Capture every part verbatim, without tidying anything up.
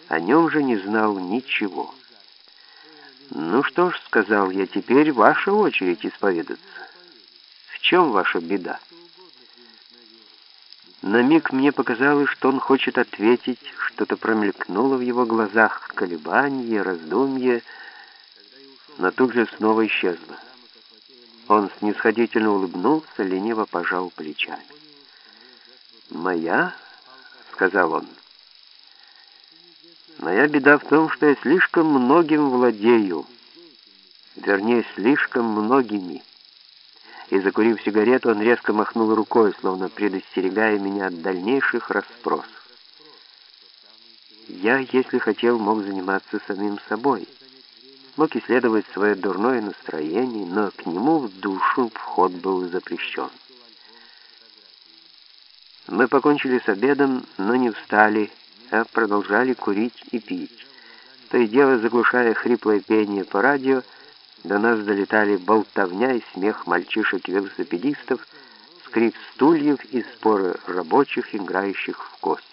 О нем же не знал ничего. «Ну что ж», — сказал я, — «теперь ваша очередь исповедаться. В чем ваша беда?» На миг мне показалось, что он хочет ответить, что-то промелькнуло в его глазах, колебание, раздумье, но тут же снова исчезло. Он снисходительно улыбнулся, лениво пожал плечами. «Моя?» — сказал он. «Моя беда в том, что я слишком многим владею, вернее, слишком многими». И, закурив сигарету, он резко махнул рукой, словно предостерегая меня от дальнейших расспросов. Я, если хотел, мог заниматься самим собой, мог исследовать свое дурное настроение, но к нему в душу вход был запрещен. Мы покончили с обедом, но не встали, а продолжали курить и пить. То и дело, заглушая хриплое пение по радио, до нас долетали болтовня и смех мальчишек-велосипедистов, скрип стульев и споры рабочих, играющих в кости.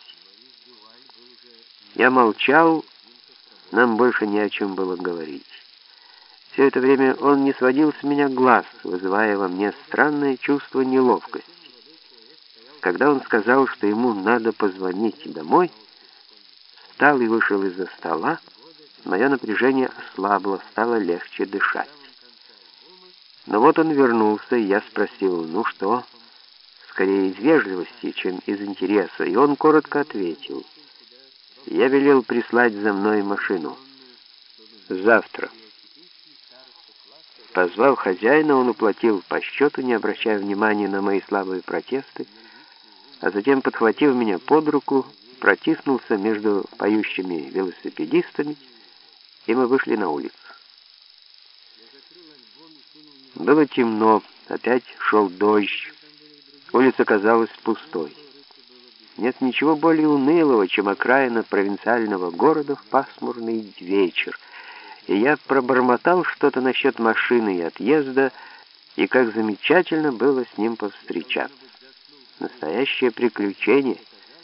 Я молчал, нам больше не о чем было говорить. Все это время он не сводил с меня глаз, вызывая во мне странное чувство неловкости. Когда он сказал, что ему надо позвонить домой, встал и вышел из-за стола, мое напряжение ослабло, стало легче дышать. Но вот он вернулся, и я спросил: «Ну что?» Скорее из вежливости, чем из интереса, и он коротко ответил: «Я велел прислать за мной машину. Завтра». Позвав хозяина, он уплатил по счету, не обращая внимания на мои слабые протесты, а затем, подхватив меня под руку, протиснулся между поющими велосипедистами, и мы вышли на улицу. Было темно, опять шел дождь, улица казалась пустой. Нет ничего более унылого, чем окраина провинциального города в пасмурный вечер, и я пробормотал что-то насчет машины и отъезда, и как замечательно было с ним повстречаться. Настоящее приключение.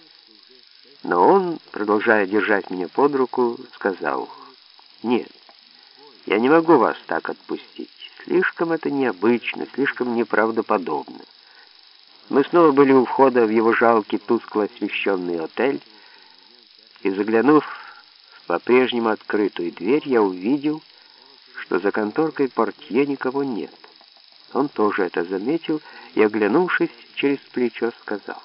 Но он, продолжая держать меня под руку, сказал: «Нет, я не могу вас так отпустить. Слишком это необычно, слишком неправдоподобно». Мы снова были у входа в его жалкий, тускло освещенный отель, и, заглянув в по-прежнему открытую дверь, я увидел, что за конторкой портье никого нет. Он тоже это заметил и, оглянувшись через плечо, сказал: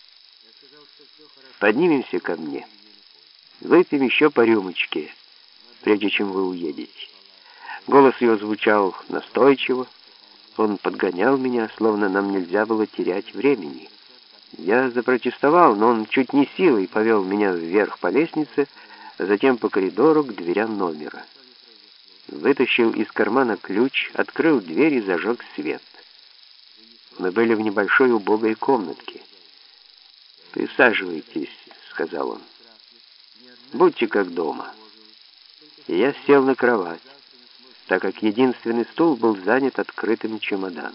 «Поднимемся ко мне. Выпьем еще по рюмочке, прежде чем вы уедете». Голос его звучал настойчиво. Он подгонял меня, словно нам нельзя было терять времени. Я запротестовал, но он чуть не силой повел меня вверх по лестнице, а затем по коридору к дверям номера. Вытащил из кармана ключ, открыл дверь и зажег свет. Мы были в небольшой убогой комнатке. «Присаживайтесь», — сказал он. «Будьте как дома». И я сел на кровать, так как единственный стул был занят открытым чемоданом.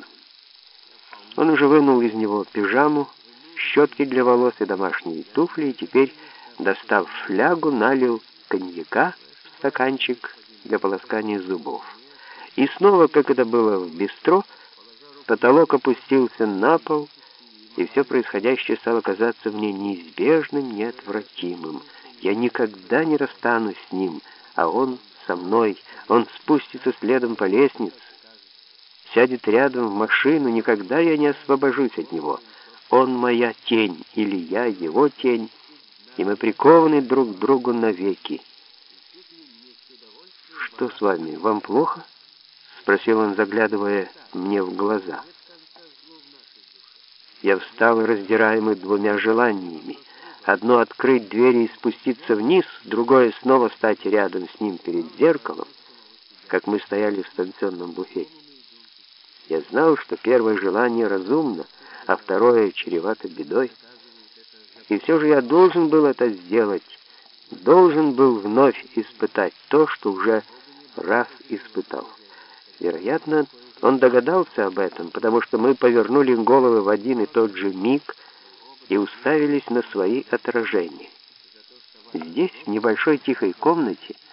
Он уже вынул из него пижаму, щетки для волос и домашние туфли, и теперь, достав флягу, налил коньяка в стаканчик для полоскания зубов. И снова, как это было в бистро, потолок опустился на пол, и все происходящее стало казаться мне неизбежным, неотвратимым. Я никогда не расстанусь с ним, а он со мной. Он спустится следом по лестнице, сядет рядом в машину, никогда я не освобожусь от него. Он моя тень, или я его тень, и мы прикованы друг к другу навеки. «Что с вами, вам плохо?» — спросил он, заглядывая мне в глаза. Я встал, раздираемый двумя желаниями. Одно — открыть двери и спуститься вниз, другое — снова стать рядом с ним перед зеркалом, как мы стояли в станционном буфете. Я знал, что первое желание разумно, а второе чревато бедой. И все же я должен был это сделать, должен был вновь испытать то, что уже раз испытал. Вероятно, он догадался об этом, потому что мы повернули головы в один и тот же миг и уставились на свои отражения. Здесь, в небольшой тихой комнате,